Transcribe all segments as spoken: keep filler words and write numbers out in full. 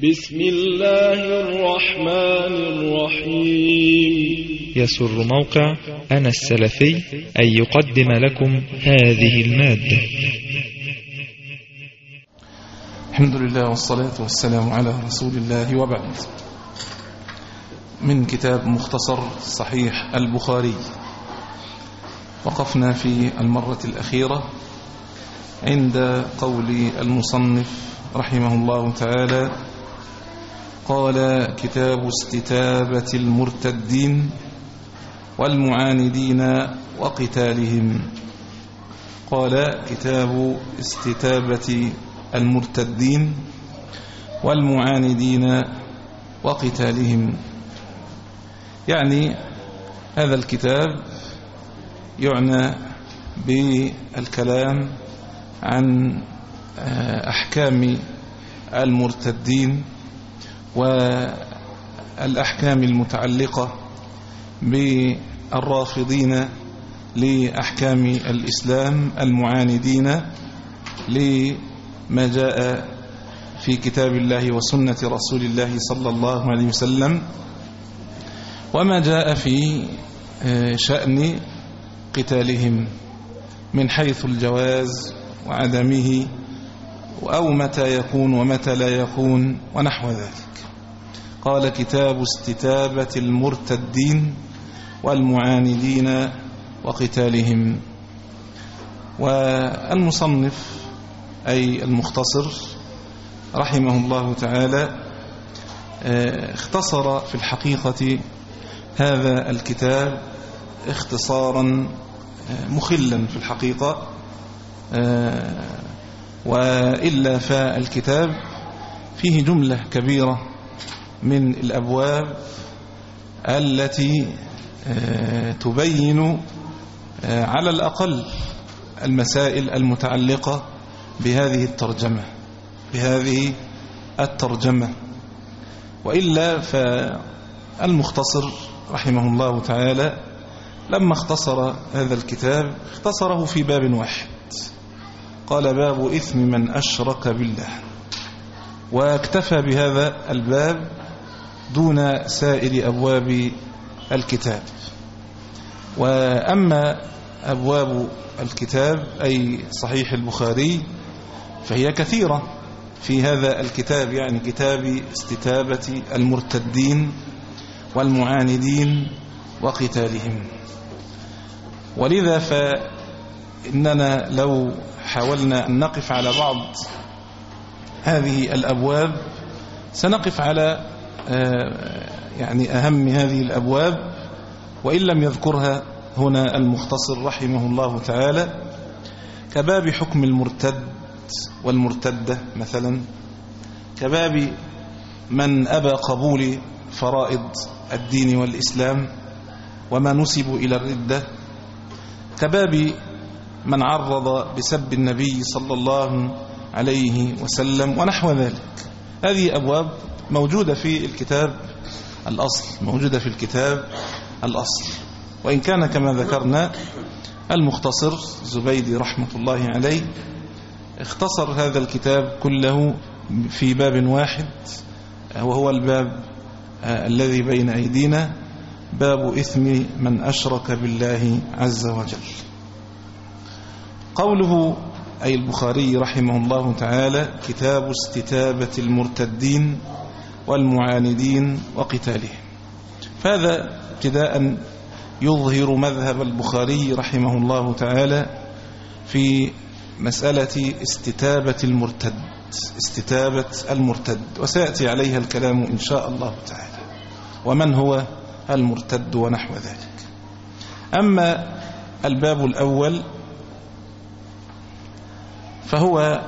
بسم الله الرحمن الرحيم. يسر موقع أنا السلفي أن يقدم لكم هذه المادة. الحمد لله والصلاة والسلام على رسول الله، وبعد. من كتاب مختصر صحيح البخاري، وقفنا في المرة الأخيرة عند قول المصنف رحمه الله تعالى: قال: كتاب استتابة المرتدين والمعاندين وقتالهم. قال: كتاب استتابة المرتدين والمعاندين وقتالهم. يعني هذا الكتاب يعنى بالكلام عن أحكام المرتدين والأحكام المتعلقة بالرافضين لأحكام الإسلام المعاندين لما جاء في كتاب الله وسنة رسول الله صلى الله عليه وسلم، وما جاء في شأن قتالهم من حيث الجواز وعدمه، أو متى يكون ومتى لا يكون ونحو ذلك. قال: كتاب استتابة المرتدين والمعاندين وقتالهم. والمصنف أي المختصر رحمه الله تعالى اختصر في الحقيقة هذا الكتاب اختصارا مخلا في الحقيقة، وإلا فالكتاب فيه جملة كبيرة من الأبواب التي تبين على الأقل المسائل المتعلقة بهذه الترجمة بهذه الترجمة وإلا فالمختصر رحمه الله تعالى لما اختصر هذا الكتاب اختصره في باب واحد، قال: باب إثم من أشرك بالله، واكتفى بهذا الباب دون سائر أبواب الكتاب. وأما أبواب الكتاب أي صحيح البخاري فهي كثيرة في هذا الكتاب، يعني كتاب استتابة المرتدين والمعاندين وقتالهم. ولذا فإننا لو حاولنا أن نقف على بعض هذه الأبواب سنقف على يعني أهم هذه الأبواب، وإن لم يذكرها هنا المختصر رحمه الله تعالى، كباب حكم المرتد والمرتدة مثلا، كباب من أبى قبول فرائض الدين والإسلام وما نسب إلى الردة، كباب من عرض بسب النبي صلى الله عليه وسلم ونحو ذلك. هذه أبواب موجودة في الكتاب الأصل موجودة في الكتاب الأصل وإن كان كما ذكرنا المختصر زبيدي رحمة الله عليه اختصر هذا الكتاب كله في باب واحد، وهو الباب الذي بين أيدينا، باب إثم من أشرك بالله عز وجل. قوله أي البخاري رحمه الله تعالى: كتاب استتابة المرتدين والمعاندين وقتالهم. فهذا ابتداء يظهر مذهب البخاري رحمه الله تعالى في مسألة استتابة المرتد استتابة المرتد وسيأتي عليها الكلام إن شاء الله تعالى، ومن هو المرتد ونحو ذلك. أما الباب الأول فهو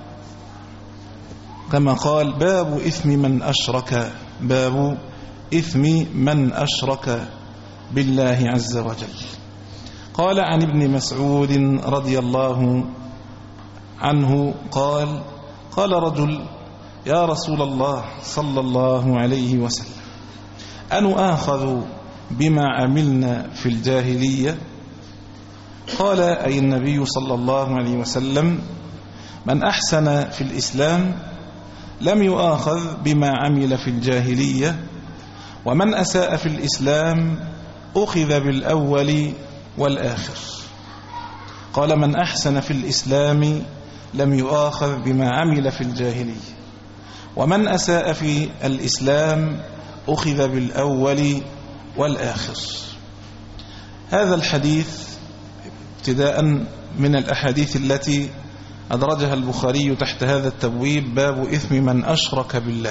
كما قال: باب إثم من أشرك باب إثم من أشرك بالله عز وجل. قال: عن ابن مسعود رضي الله عنه قال: قال رجل: يا رسول الله صلى الله عليه وسلم، أنؤاخذ بما عملنا في الجاهلية؟ قال: أي النبي صلى الله عليه وسلم: من أحسن في الإسلام لم يؤاخذ بما عمل في الجاهلية، ومن أساء في الإسلام أخذ بالأول والآخر. قال: من أحسن في الإسلام لم يؤاخذ بما عمل في الجاهلية، ومن أساء في الإسلام أخذ بالأول والآخر. هذا الحديث ابتداء من الأحاديث التي أدرجها البخاري تحت هذا التبويب: باب إثم من أشرك بالله.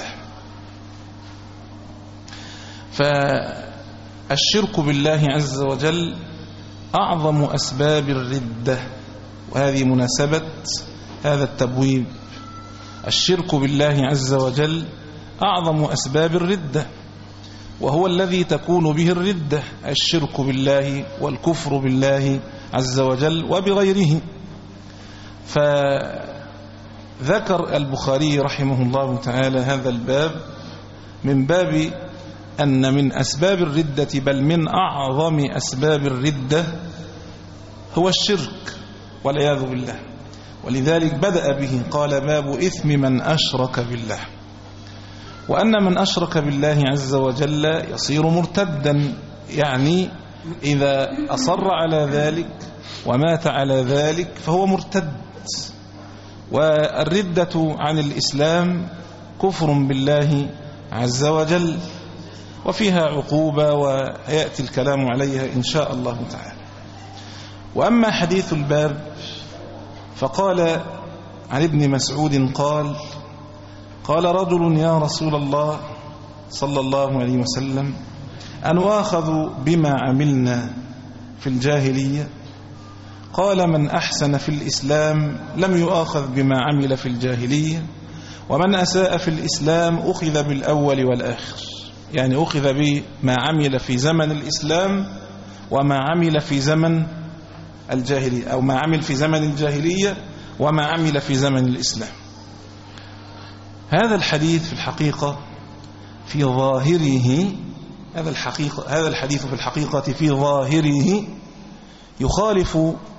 فالشرك بالله عز وجل أعظم أسباب الردة، وهذه مناسبة هذا التبويب. الشرك بالله عز وجل أعظم أسباب الردة، وهو الذي تكون به الردة، الشرك بالله والكفر بالله عز وجل وبغيره. فذكر البخاري رحمه الله تعالى هذا الباب من باب أن من أسباب الردة، بل من أعظم أسباب الردة، هو الشرك والعياذ بالله. ولذلك بدأ به، قال: باب إثم من أشرك بالله. وأن من أشرك بالله عز وجل يصير مرتدا، يعني إذا أصر على ذلك ومات على ذلك فهو مرتد. والردة عن الإسلام كفر بالله عز وجل، وفيها عقوبة ويأتي الكلام عليها إن شاء الله تعالى. وأما حديث الباب فقال عن ابن مسعود قال: قال رجل: يا رسول الله صلى الله عليه وسلم، أنؤاخذ بما عملنا في الجاهلية؟ قال: من أحسن في الإسلام لم يؤاخذ بما عمل في الجاهلية، ومن أساء في الإسلام أخذ بالأول والآخر. يعني أخذ بما عمل في زمن الإسلام وما عمل في زمن الجاهلية، أو ما عمل في زمن الجاهلية وما عمل في زمن الإسلام. هذا الحديث في الحقيقة في ظاهره هذا الحقيقة هذا الحديث في الحقيقة في ظاهره يخالف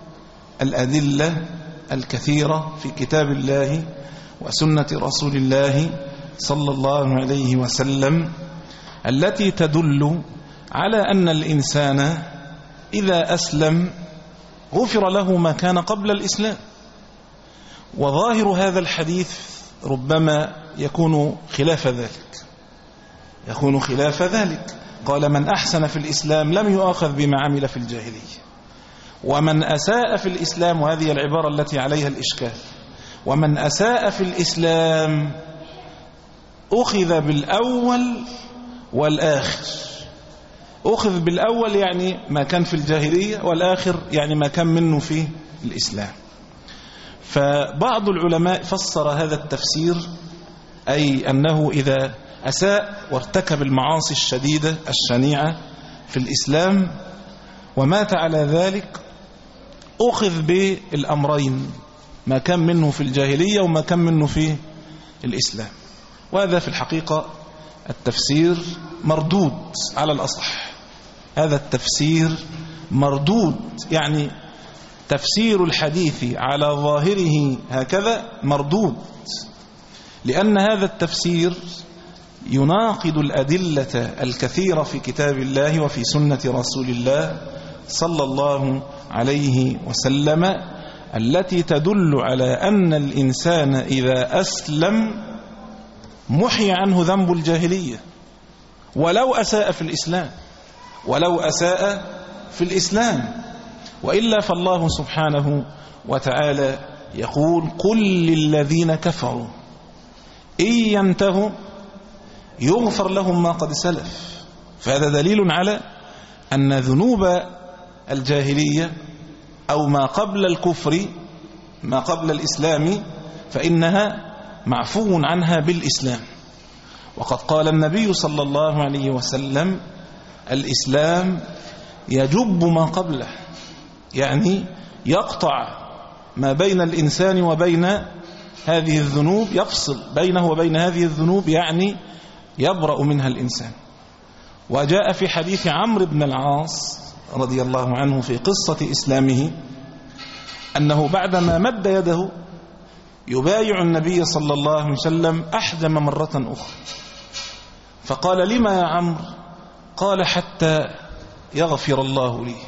الأدلة الكثيرة في كتاب الله وسنة رسول الله صلى الله عليه وسلم، التي تدل على أن الإنسان إذا أسلم غفر له ما كان قبل الإسلام. وظاهر هذا الحديث ربما يكون خلاف ذلك يكون خلاف ذلك قال: من أحسن في الإسلام لم يؤاخذ بما عمل في الجاهلية، ومن أساء في الإسلام، وهذه العبارة التي عليها الإشكال، ومن أساء في الإسلام أخذ بالأول والآخر. أخذ بالأول يعني ما كان في الجاهلية، والآخر يعني ما كان منه في الإسلام. فبعض العلماء فسر هذا التفسير، أي أنه إذا أساء وارتكب المعاصي الشديدة الشنيعة في الإسلام ومات على ذلك أخذ بالأمرين، ما كان منه في الجاهلية وما كان منه في الإسلام. وهذا في الحقيقة التفسير مردود على الأصح. هذا التفسير مردود، يعني تفسير الحديث على ظاهره هكذا مردود، لأن هذا التفسير يناقض الأدلة الكثيرة في كتاب الله وفي سنة رسول الله صلى الله عليه وسلم، التي تدل على أن الإنسان إذا أسلم محي عنه ذنب الجاهلية ولو أساء في الإسلام ولو أساء في الإسلام وإلا فالله سبحانه وتعالى يقول: قل للذين كفروا إن ينتهوا يغفر لهم ما قد سلف. فهذا دليل على أن ذنوب الجاهلية أو ما قبل الكفر ما قبل الإسلام فإنها معفو عنها بالإسلام. وقد قال النبي صلى الله عليه وسلم: الإسلام يجب ما قبله، يعني يقطع ما بين الإنسان وبين هذه الذنوب، يفصل بينه وبين هذه الذنوب، يعني يبرأ منها الإنسان. وجاء في حديث عمرو بن العاص رضي الله عنه في قصة إسلامه أنه بعدما مد يده يبايع النبي صلى الله عليه وسلم أحجم مرة أخرى، فقال: لما يا عمرو؟ قال: حتى يغفر الله لي.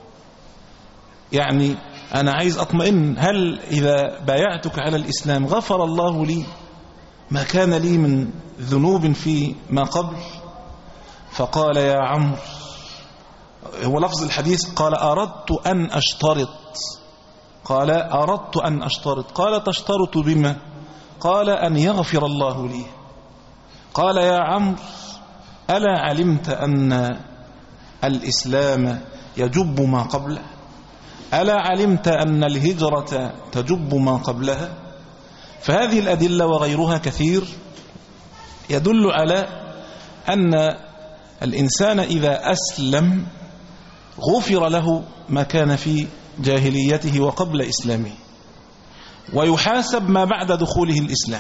يعني أنا عايز أطمئن، هل إذا بايعتك على الإسلام غفر الله لي ما كان لي من ذنوب في ما قبل؟ فقال: يا عمرو، هو لفظ الحديث قال: أردت أن أشترط. قال: أردت أن أشترط. قال: تشترط بما؟ قال: أن يغفر الله لي. قال: يا عمرو، ألا علمت أن الإسلام يجب ما قبله؟ ألا علمت أن الهجرة تجب ما قبلها؟ فهذه الأدلة وغيرها كثير يدل على أن الإنسان إذا أسلم غفر له ما كان في جاهليته وقبل إسلامه، ويحاسب ما بعد دخوله الإسلام.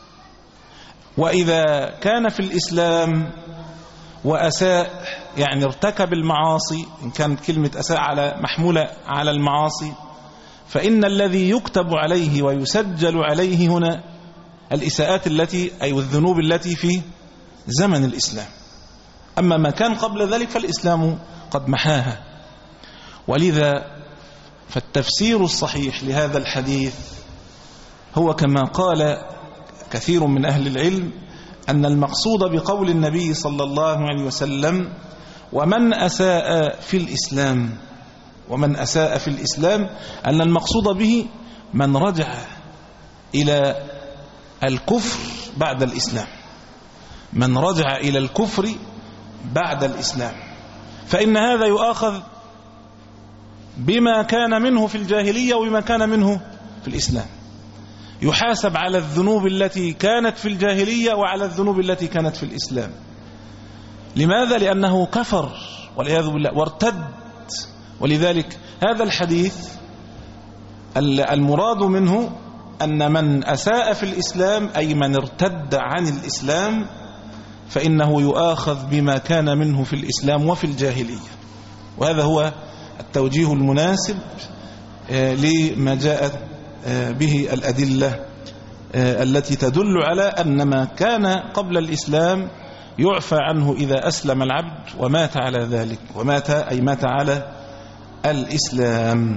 وإذا كان في الإسلام وأساء، يعني ارتكب المعاصي، إن كانت كلمة أساء على محمولة على المعاصي، فإن الذي يكتب عليه ويسجل عليه هنا الإساءات التي أي الذنوب التي في زمن الإسلام. أما ما كان قبل ذلك فالإسلام قد محاها. ولذا فالتفسير الصحيح لهذا الحديث هو كما قال كثير من أهل العلم، أن المقصود بقول النبي صلى الله عليه وسلم: ومن أساء في الإسلام، ومن أساء في الإسلام، أن المقصود به من رجع إلى الكفر بعد الإسلام، من رجع إلى الكفر بعد الإسلام، فإن هذا يؤاخذ بما كان منه في الجاهلية وبما كان منه في الإسلام، يحاسب على الذنوب التي كانت في الجاهلية وعلى الذنوب التي كانت في الإسلام. لماذا؟ لأنه كفر والعياذ بالله وارتد. ولذلك هذا الحديث المراد منه أن من أساء في الإسلام، أي من ارتد عن الإسلام، فإنه يؤاخذ بما كان منه في الإسلام وفي الجاهلية. وهذا هو التوجيه المناسب لما جاءت به الأدلة التي تدل على أن ما كان قبل الإسلام يعفى عنه إذا أسلم العبد ومات على ذلك، ومات أي مات على الإسلام.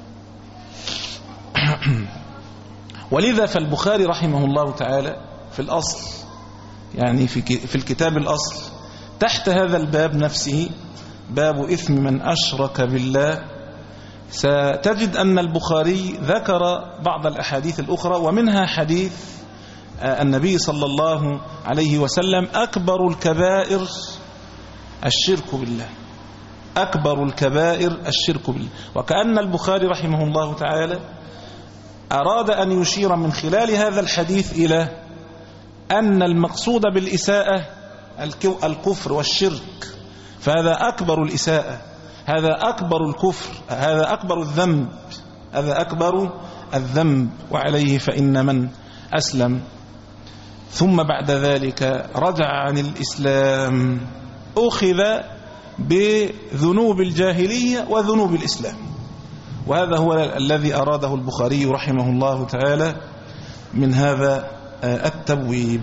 ولذا فالبخاري رحمه الله تعالى في الأصل، يعني في الكتاب الأصل تحت هذا الباب نفسه، باب إثم من أشرك بالله، ستجد أن البخاري ذكر بعض الأحاديث الأخرى، ومنها حديث النبي صلى الله عليه وسلم: أكبر الكبائر الشرك بالله، أكبر الكبائر الشرك بالله. وكأن البخاري رحمه الله تعالى أراد أن يشير من خلال هذا الحديث إلى أن المقصود بالإساءة الكفر والشرك، فهذا أكبر الإساءة، هذا أكبر الكفر، هذا أكبر الذنب، هذا أكبر الذنب. وعليه فإن من أسلم ثم بعد ذلك رجع عن الإسلام أخذ بذنوب الجاهلية وذنوب الإسلام. وهذا هو الذي أراده البخاري رحمه الله تعالى من هذا التبويب.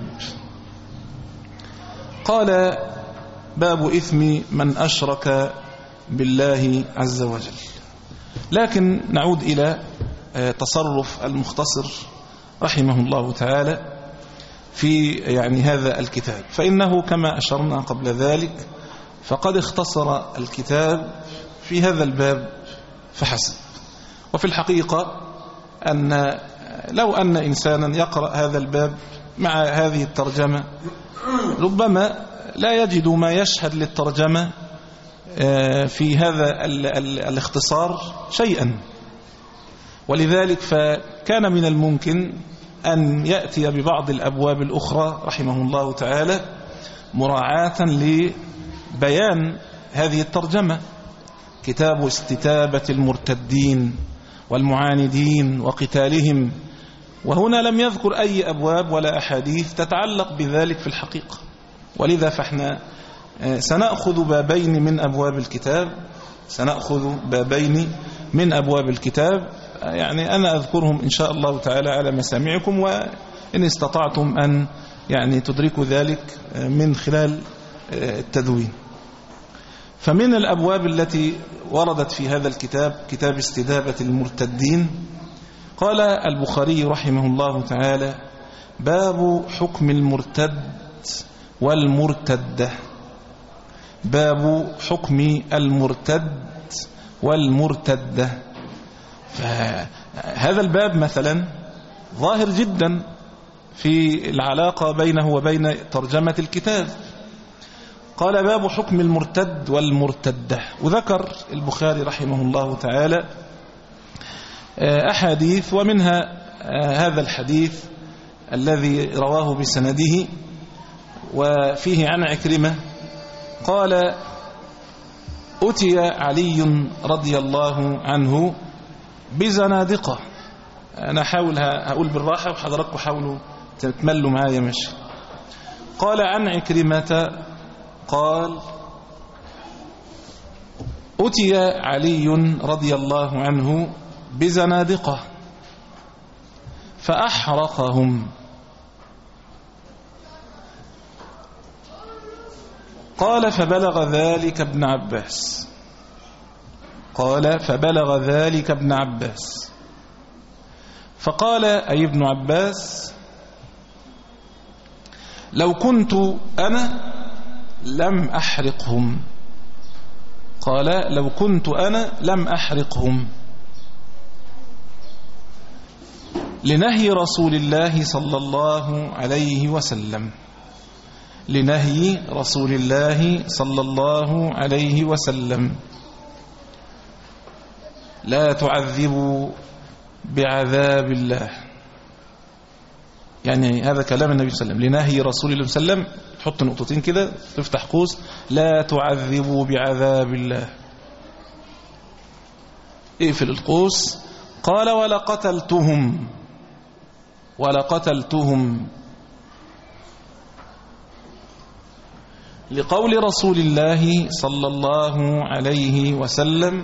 قال: باب إثم من أشرك بالله عز وجل. لكن نعود إلى تصرف المختصر رحمه الله تعالى في يعني هذا الكتاب، فإنه كما أشرنا قبل ذلك فقد اختصر الكتاب في هذا الباب فحسب. وفي الحقيقة أن لو أن إنسانا يقرأ هذا الباب مع هذه الترجمة ربما لا يجد ما يشهد للترجمة في هذا الاختصار شيئا. ولذلك فكان من الممكن أن يأتي ببعض الأبواب الأخرى رحمه الله تعالى مراعاة لبيان هذه الترجمة: كتاب استتابة المرتدين والمعاندين وقتالهم. وهنا لم يذكر أي أبواب ولا أحاديث تتعلق بذلك في الحقيقة. ولذا فإحنا سنأخذ بابين من أبواب الكتاب، سنأخذ بابين من أبواب الكتاب يعني أنا أذكرهم إن شاء الله تعالى على مسامعكم، وإن استطعتم أن يعني تدركوا ذلك من خلال التدوين. فمن الأبواب التي وردت في هذا الكتاب كتاب استدابة المرتدين، قال البخاري رحمه الله تعالى: باب حكم المرتد والمرتدة. باب حكم المرتد والمرتدة. فهذا الباب مثلا ظاهر جدا في العلاقة بينه وبين ترجمة الكتاب. قال: باب حكم المرتد والمرتدة. وذكر البخاري رحمه الله تعالى أحاديث، ومنها هذا الحديث الذي رواه بسنده وفيه عن عكرمة قال: أتي علي رضي الله عنه بزنادقة. أنا حاول هقول بالراحة وحضراتكم حاولوا تتملوا معايا ماشي. قال عن عكرمة قال: أتي علي رضي الله عنه بزنادقة فأحرقهم. قال: فبلغ ذلك ابن عباس. قال: فبلغ ذلك ابن عباس فقال أي ابن عباس: لو كنت أنا لم أحرقهم. قال: لو كنت أنا لم أحرقهم، لنهي رسول الله صلى الله عليه وسلم. لنهي رسول الله صلى الله عليه وسلم: لا تعذبوا بعذاب الله. يعني هذا كلام النبي صلى الله عليه وسلم، لنهي رسول الله صلى الله عليه وسلم، تحط نقطتين كده تفتح قوس: لا تعذبوا بعذاب الله. اقفل القوس. قال: ولقتلتهم ولقتلتهم لقول رسول الله صلى الله عليه وسلم: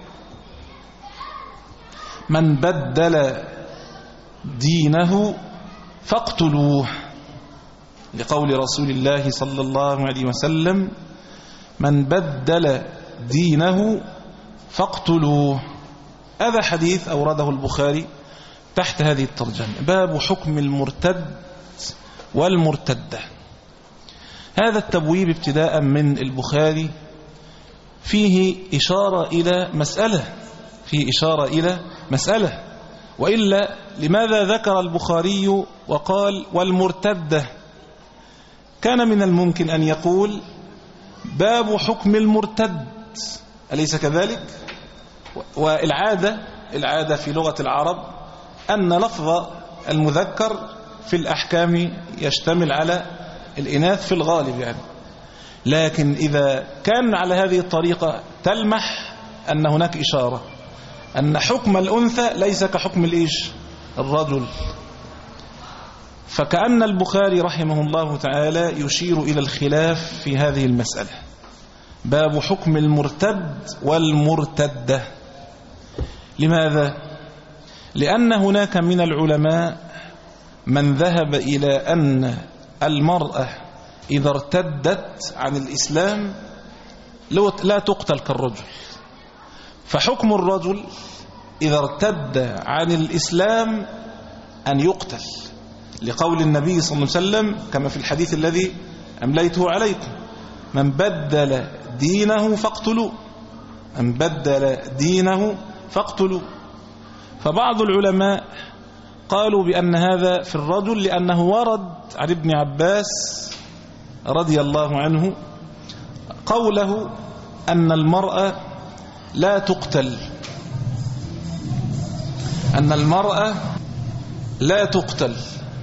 من بدل دينه فاقتلوه. لقول رسول الله صلى الله عليه وسلم: من بدل دينه فاقتلوه. هذا حديث أورده البخاري تحت هذه الترجمة: باب حكم المرتد والمرتدة. هذا التبويب ابتداء من البخاري فيه إشارة إلى مسألة فيه إشارة إلى مسألة وإلا لماذا ذكر البخاري وقال والمرتدة؟ كان من الممكن أن يقول باب حكم المرتد، أليس كذلك؟ والعادة العادة في لغة العرب أن لفظ المذكر في الأحكام يشتمل على الإناث في الغالب يعني. لكن إذا كان على هذه الطريقة تلمح أن هناك إشارة أن حكم الأنثى ليس كحكم الإيش الرجل. فكأن البخاري رحمه الله تعالى يشير إلى الخلاف في هذه المسألة: باب حكم المرتد والمرتدة. لماذا؟ لأن هناك من العلماء من ذهب إلى أن المرأة إذا ارتدت عن الإسلام لا تقتل كالرجل، فحكم الرجل إذا ارتد عن الإسلام أن يقتل، لقول النبي صلى الله عليه وسلم كما في الحديث الذي أمليته عليكم: من بدل دينه فاقتلوا من بدل دينه فاقتلوا. فبعض العلماء قالوا بأن هذا في الرجل لأنه ورد عن ابن عباس رضي الله عنه قوله أن المرأة لا تقتل أن المرأة لا تقتل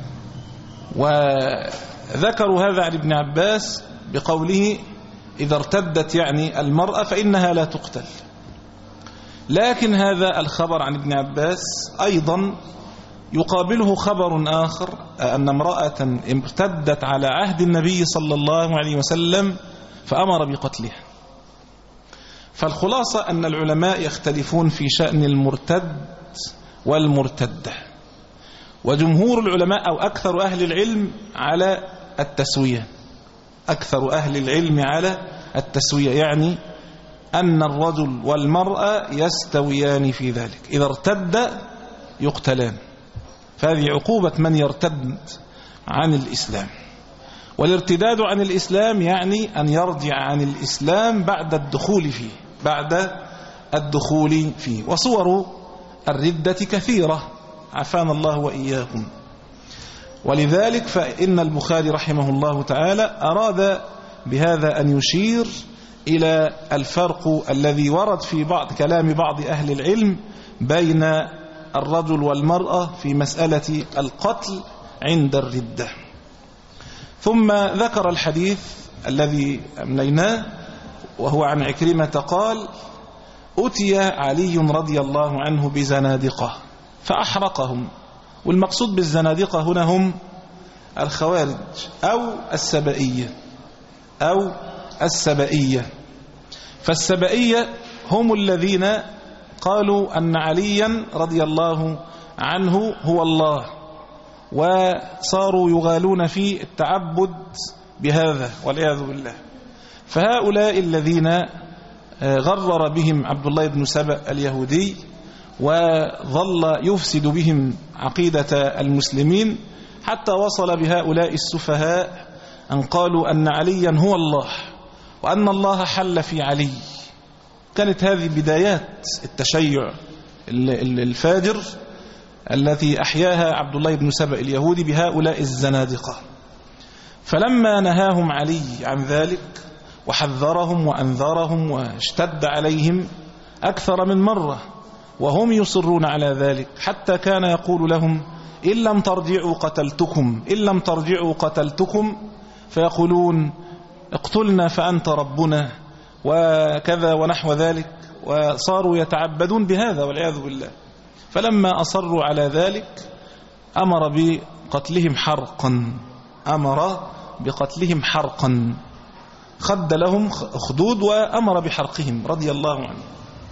وذكروا هذا عن ابن عباس بقوله إذا ارتدت يعني المرأة فإنها لا تقتل. لكن هذا الخبر عن ابن عباس أيضا يقابله خبر آخر أن امرأة ارتدت على عهد النبي صلى الله عليه وسلم فأمر بقتلها. فالخلاصة أن العلماء يختلفون في شأن المرتد والمرتدة. وجمهور العلماء أو أكثر أهل العلم على التسوية، أكثر أهل العلم على التسوية، يعني أن الرجل والمرأة يستويان في ذلك، إذا ارتد يقتلان، فهذه عقوبة من يرتد عن الإسلام. والارتداد عن الإسلام يعني أن يرجع عن الإسلام بعد الدخول فيه، بعد الدخول فيه. وصور الردة كثيرة، عافانا الله وإياكم. ولذلك فإن البخاري رحمه الله تعالى أراد بهذا أن يشير إلى الفرق الذي ورد في بعض كلام بعض أهل العلم بين الرجل والمرأة في مسألة القتل عند الردة. ثم ذكر الحديث الذي أمليناه وهو عن عكرمة قال: أتي علي رضي الله عنه بزنادقة فأحرقهم. والمقصود بالزنادقة هنا هم الخوارج أو السبائية أو السبائية. فالسبائية هم الذين قالوا أن عليا رضي الله عنه هو الله، وصاروا يغالون في التعبد بهذا والعياذ بالله. فهؤلاء الذين غرر بهم عبد الله بن سبأ اليهودي وظل يفسد بهم عقيدة المسلمين حتى وصل بهؤلاء السفهاء أن قالوا أن عليا هو الله وأن الله حل في علي. كانت هذه بدايات التشيع الفاجر التي أحياها عبد الله بن سبأ اليهودي بهؤلاء الزنادقة. فلما نهاهم علي عن ذلك وحذرهم وأنذرهم واشتد عليهم أكثر من مرة وهم يصرون على ذلك، حتى كان يقول لهم: إن لم ترجعوا قتلتكم، إن لم ترجعوا قتلتكم، فيقولون: اقتلنا فأنت ربنا وكذا ونحو ذلك، وصاروا يتعبدون بهذا والعياذ بالله. فلما أصروا على ذلك أمر بقتلهم حرقا، أمر بقتلهم حرقا، خد لهم خدود وأمر بحرقهم رضي الله عنه.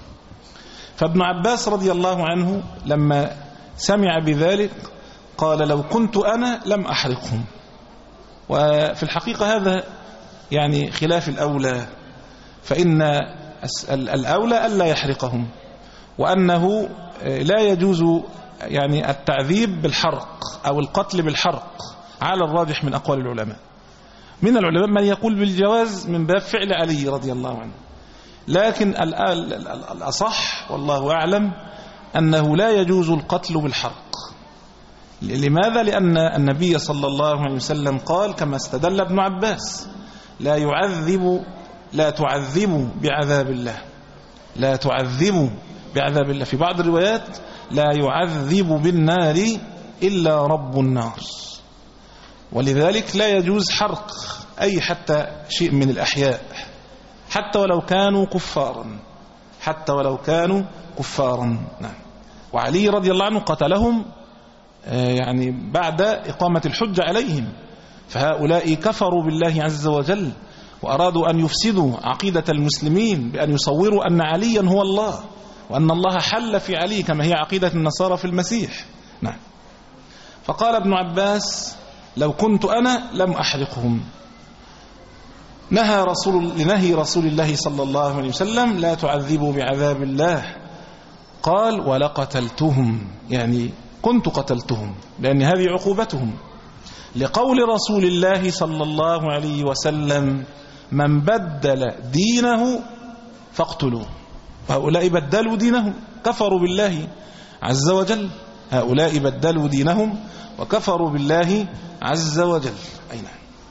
فابن عباس رضي الله عنه لما سمع بذلك قال: لو كنت أنا لم أحرقهم. وفي الحقيقة هذا يعني خلاف الأولى، فإن الأولى ألا يحرقهم، وأنه لا يجوز يعني التعذيب بالحرق أو القتل بالحرق على الراجح من أقوال العلماء. من العلماء من يقول بالجواز من باب فعل علي رضي الله عنه، لكن الأصح والله أعلم أنه لا يجوز القتل بالحرق. لماذا؟ لأن النبي صلى الله عليه وسلم قال كما استدل ابن عباس: لا يعذب لا تعذبوا بعذاب الله، لا تعذبوا بعذاب الله. في بعض الروايات: لا يعذب بالنار إلا رب النار. ولذلك لا يجوز حرق أي حتى شيء من الأحياء، حتى ولو كانوا كفارا، حتى ولو كانوا كفارا. نعم. وعلي رضي الله عنه قتلهم يعني بعد إقامة الحجة عليهم، فهؤلاء كفروا بالله عز وجل وأرادوا أن يفسدوا عقيدة المسلمين بأن يصوروا أن عليا هو الله وأن الله حل في علي كما هي عقيدة النصارى في المسيح. نعم. فقال ابن عباس: لو كنت أنا لم أحرقهم. نهى رسول لنهي رسول الله صلى الله عليه وسلم: لا تعذبوا بعذاب الله. قال: ولقتلتهم، يعني كنت قتلتهم، لأن هذه عقوبتهم، لقول رسول الله صلى الله عليه وسلم: من بدل دينه فاقتلوه. هؤلاء بدلوا دينهم، كفروا بالله عز وجل، هؤلاء بدلوا دينهم وكفروا بالله عز وجل. أين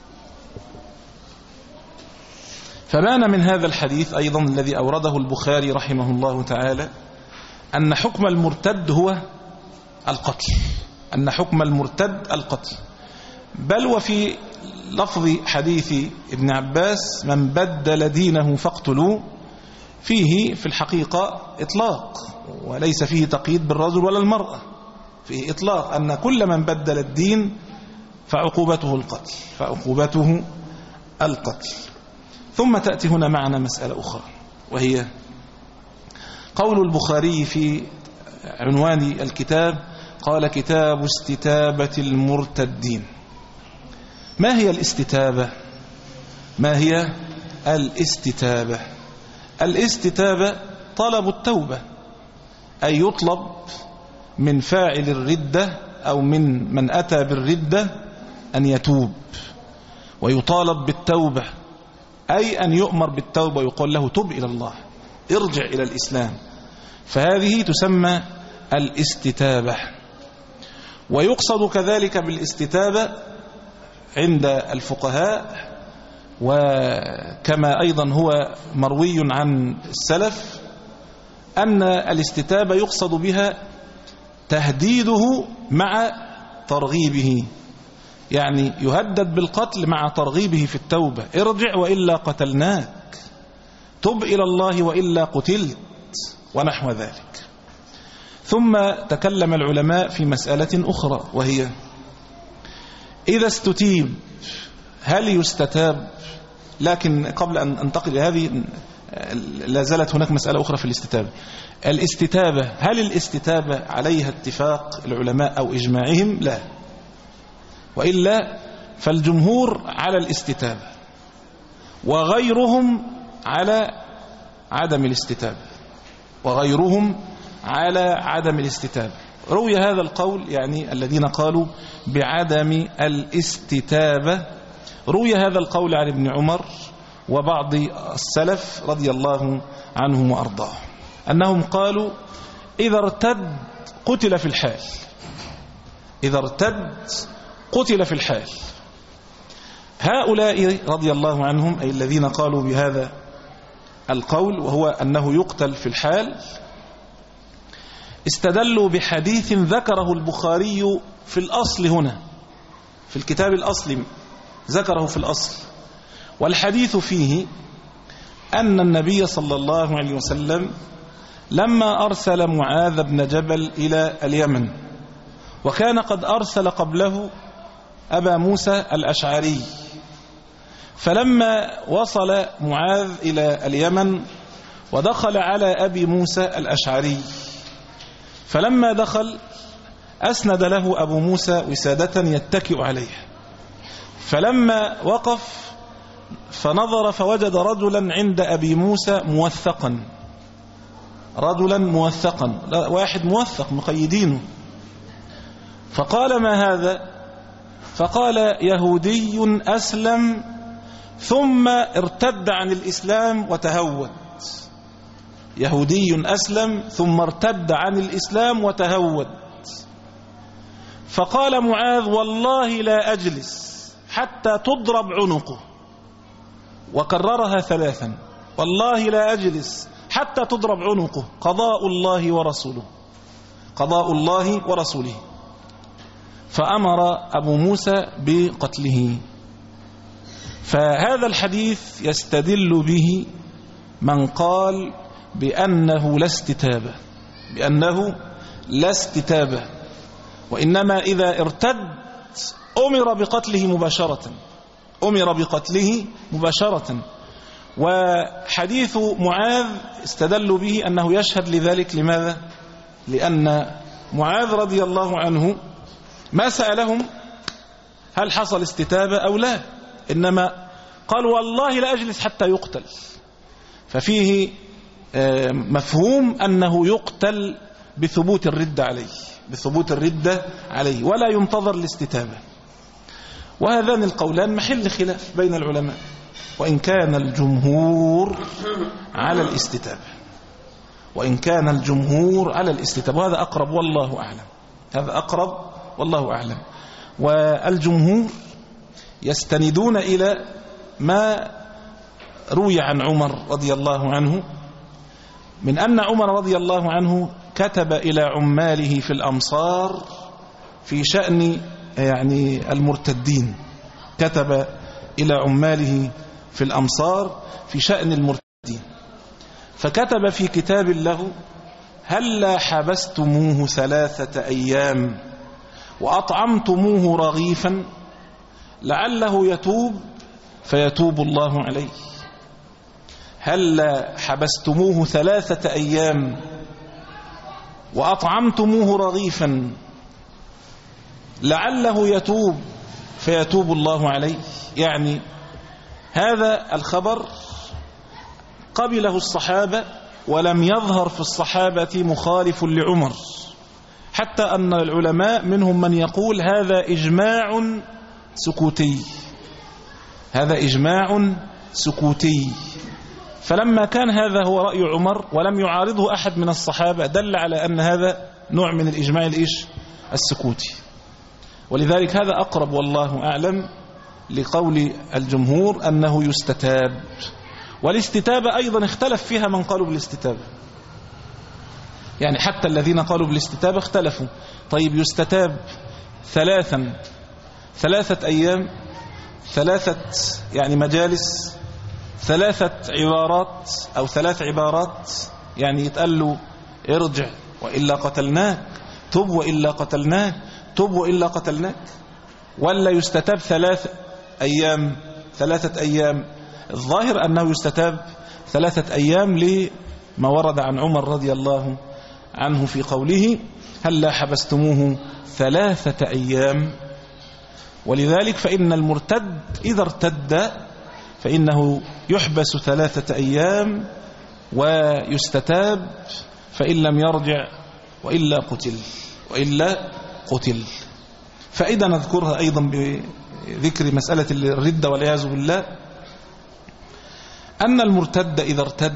فبان من هذا الحديث أيضا الذي أورده البخاري رحمه الله تعالى أن حكم المرتد هو القتل، أن حكم المرتد القتل. بل وفي لفظ حديث ابن عباس: من بدل دينه فاقتلوه، فيه في الحقيقة إطلاق، وليس فيه تقييد بالرجل ولا المرأة، فيه إطلاق أن كل من بدل الدين فعقوبته القتل، فعقوبته القتل. ثم تأتي هنا معنا مسألة أخرى، وهي قول البخاري في عنوان الكتاب قال كتاب استتابة المرتدين. ما هي الاستتابة؟ ما هي الاستتابة؟ الاستتابة طلب التوبة، أي يطلب من فاعل الردة أو من من أتى بالردة أن يتوب، ويطالب بالتوبة، أي أن يؤمر بالتوبة، يقول له تب إلى الله، ارجع إلى الإسلام. فهذه تسمى الاستتابة. ويقصد كذلك بالاستتابة عند الفقهاء، وكما أيضا هو مروي عن السلف، أن الاستتابة يقصد بها تهديده مع ترغيبه، يعني يهدد بالقتل مع ترغيبه في التوبة، ارجع وإلا قتلناك، تب إلى الله وإلا قتلت، ونحو ذلك. ثم تكلم العلماء في مسألة أخرى، وهي إذا استتيب هل يستتاب؟ لكن قبل أن أنتقل إلى هذه لا زالت هناك مسألة أخرى في الاستتابة. الاستتابة، هل الاستتابة عليها اتفاق العلماء أو إجماعهم؟ لا، وإلا فالجمهور على الاستتابة وغيرهم على عدم الاستتابة، وغيرهم على عدم الاستتابة. روي هذا القول، يعني الذين قالوا بعدم الاستتابة، روي هذا القول عن ابن عمر وبعض السلف رضي الله عنهم وأرضاهم، أنهم قالوا إذا ارتد قتل في الحال، إذا ارتد قتل في الحال. هؤلاء رضي الله عنهم، أي الذين قالوا بهذا القول وهو أنه يقتل في الحال، استدلوا بحديث ذكره البخاري في الأصل هنا، في الكتاب الأصلي ذكره في الأصل، والحديث فيه أن النبي صلى الله عليه وسلم لما أرسل معاذ بن جبل إلى اليمن، وكان قد أرسل قبله أبا موسى الأشعري، فلما وصل معاذ إلى اليمن ودخل على أبي موسى الأشعري، فلما دخل أسند له أبو موسى وسادة يتكئ عليه، فلما وقف فنظر فوجد رجلا عند أبي موسى موثقا، رجلا موثقا، واحد موثق مقيدينه، فقال ما هذا؟ فقال يهودي أسلم ثم ارتد عن الإسلام وتهود، يهودي أسلم ثم ارتد عن الإسلام وتهود. فقال معاذ والله لا أجلس حتى تضرب عنقه، وكررها ثلاثا، والله لا أجلس حتى تضرب عنقه، قضاء الله ورسوله، قضاء الله ورسوله. فأمر أبو موسى بقتله. فهذا الحديث يستدل به من قال بأنه لا استتابة، بأنه لا استتابة، وإنما إذا ارتد أمر بقتله مباشرة، أمر بقتله مباشرة. وحديث معاذ استدلوا به أنه يشهد لذلك. لماذا؟ لأن معاذ رضي الله عنه ما سألهم هل حصل استتابة أو لا، إنما قال والله لا أجلس حتى يقتل. ففيه مفهوم أنه يقتل بثبوت الردة عليه، بثبوت الردة عليه، ولا ينتظر الاستتابة. وهذان القولان محل خلاف بين العلماء، وإن كان الجمهور على الاستتابة، وإن كان الجمهور على الاستتابة، وهذا أقرب والله أعلم، هذا أقرب والله أعلم. والجمهور يستندون إلى ما روي عن عمر رضي الله عنه، من أن عمر رضي الله عنه كتب إلى عماله في الأمصار في شأن يعني المرتدين، كتب إلى عماله في الأمصار في شأن المرتدين، فكتب في كتاب له هلا حبستموه ثلاثة أيام وأطعمتموه رغيفا لعله يتوب فيتوب الله عليه. هلا حبستموه ثلاثة أيام وأطعمتموه رغيفا لعله يتوب فيتوب الله عليه. يعني هذا الخبر قبله الصحابة ولم يظهر في الصحابة مخالف لعمر، حتى أن العلماء منهم من يقول هذا إجماع سكوتي، هذا إجماع سكوتي. فلما كان هذا هو رأي عمر ولم يعارضه أحد من الصحابة دل على أن هذا نوع من الإجماع الإيش السكوتي. ولذلك هذا أقرب والله أعلم لقول الجمهور أنه يستتاب. والاستتابة أيضا اختلف فيها من قالوا بالاستتابة، يعني حتى الذين قالوا بالاستتابة اختلفوا. طيب يستتاب ثلاثا ثلاثة أيام، ثلاثة يعني مجالس، ثلاثة عبارات أو ثلاث عبارات، يعني يتقال له ارجع وإلا قتلناك، تب وإلا قتلناك، تب وإلا قتلناك، ولا يستتاب ثلاث أيام ثلاثة أيام؟ الظاهر أنه يستتاب ثلاثة أيام لما ورد عن عمر رضي الله عنه في قوله هلا حبستموه ثلاثة أيام. ولذلك فإن المرتد إذا ارتد فإنه يحبس ثلاثة أيام ويستتاب، فإن لم يرجع وإلا قتل وإلا قتل. فإذا نذكرها أيضا بذكر مسألة الردة والعياذ بالله، أن المرتد إذا ارتد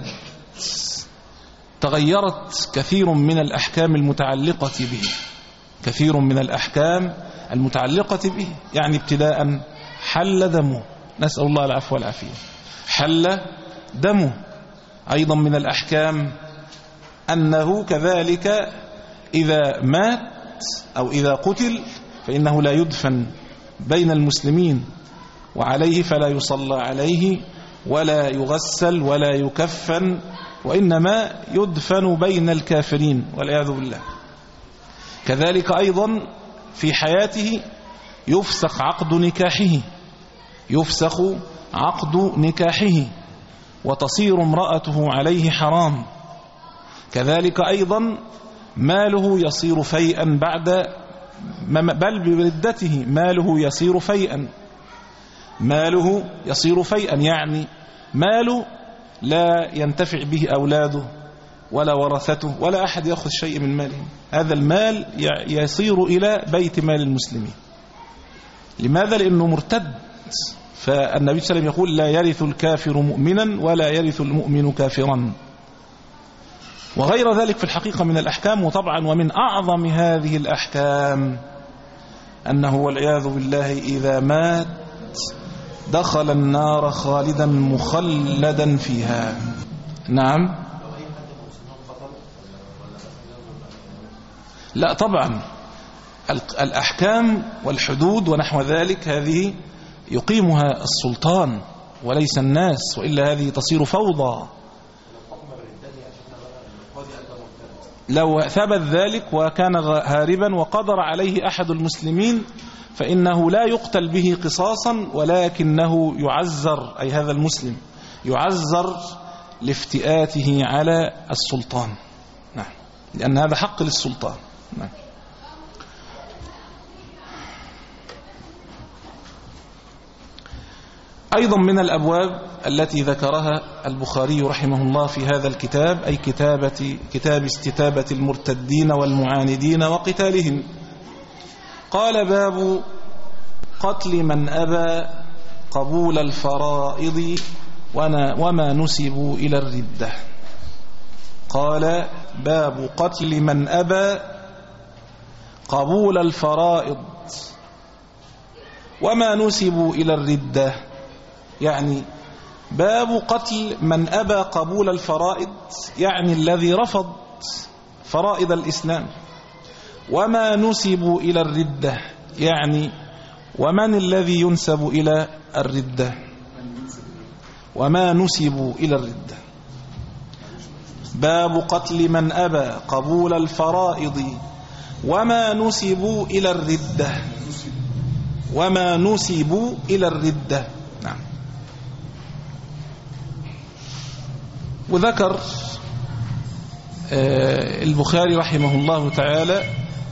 تغيرت كثير من الأحكام المتعلقة به، كثير من الأحكام المتعلقة به. يعني ابتداء حل دمه، نسأل الله العفو والعافية، حل دمه. أيضا من الأحكام أنه كذلك إذا مات أو إذا قتل فإنه لا يدفن بين المسلمين وعليه فلا يصلى عليه ولا يغسل ولا يكفن، وإنما يدفن بين الكافرين والعياذ بالله. كذلك أيضا في حياته يفسخ عقد نكاحه، يفسخ عقد نكاحه وتصير امرأته عليه حرام. كذلك أيضا ماله يصير فيئا بعد بل بردته، ماله يصير فيئا، ماله يصير فيئا يعني ماله لا ينتفع به أولاده ولا ورثته ولا أحد يأخذ شيء من ماله، هذا المال يصير إلى بيت مال المسلمين. لماذا؟ لأنه مرتد. فالنبي صلى الله عليه وسلم يقول لا يرث الكافر مؤمنا ولا يرث المؤمن كافرا، وغير ذلك في الحقيقة من الأحكام. وطبعا ومن أعظم هذه الأحكام أنه والعياذ بالله إذا مات دخل النار خالدا مخلدا فيها. نعم، لا طبعا الأحكام والحدود ونحو ذلك هذه يقيمها السلطان وليس الناس، وإلا هذه تصير فوضى. لو ثبت ذلك وكان هاربا وقدر عليه أحد المسلمين فإنه لا يقتل به قصاصا، ولكنه يعزر، أي هذا المسلم يعزر لافتئاته على السلطان. نعم، لأن هذا حق للسلطان. نعم. أيضا من الأبواب التي ذكرها البخاري رحمه الله في هذا الكتاب، أي كتابة كتاب استتابة المرتدين والمعاندين وقتالهم، قال باب قتل من أبى قبول الفرائض وما نسبوا إلى الردة. قال باب قتل من أبى قبول الفرائض وما نسبوا إلى الردة، يعني باب قتل من أبى قبول الفرائض، يعني الذي رفض فرائض الإسلام، وما نسبوا إلى الردة، يعني ومن الذي ينسب إلى الردة، وما نسبوا إلى الردة. باب قتل من أبى قبول الفرائض وما نسبوا إلى الردة، وما نسبوا إلى الردة. نعم. وذكر البخاري رحمه الله تعالى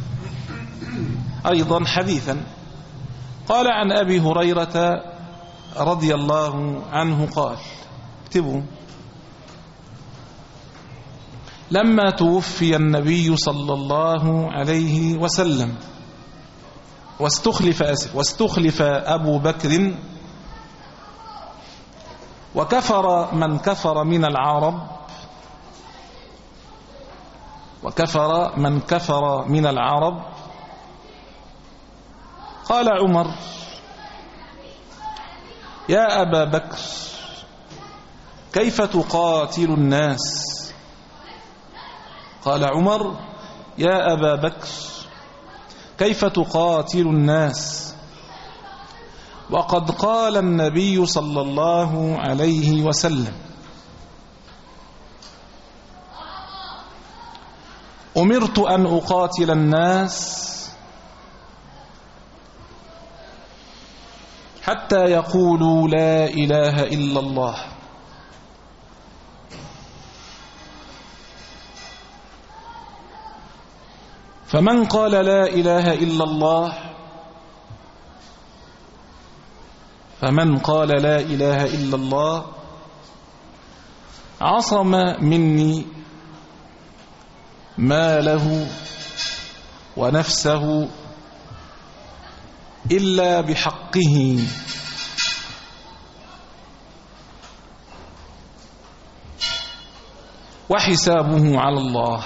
أيضا حديثا قال عن أبي هريرة رضي الله عنه قال، اكتبوا: لما توفي النبي صلى الله عليه وسلم واستخلف أسف واستخلف أبو بكر وكفر من كفر من العرب وكفر من كفر من العرب قال عمر: يا أبا بكر كيف تقاتل الناس؟ قال عمر: يا أبا بكر كيف تقاتل الناس وقد قال النبي صلى الله عليه وسلم: أمرت أن أقاتل الناس حتى يقولوا لا إله إلا الله. فمن قال لا إله إلا الله فمن قال لا إله إلا الله عصم مني ماله ونفسه إلا بحقه وحسابه على الله.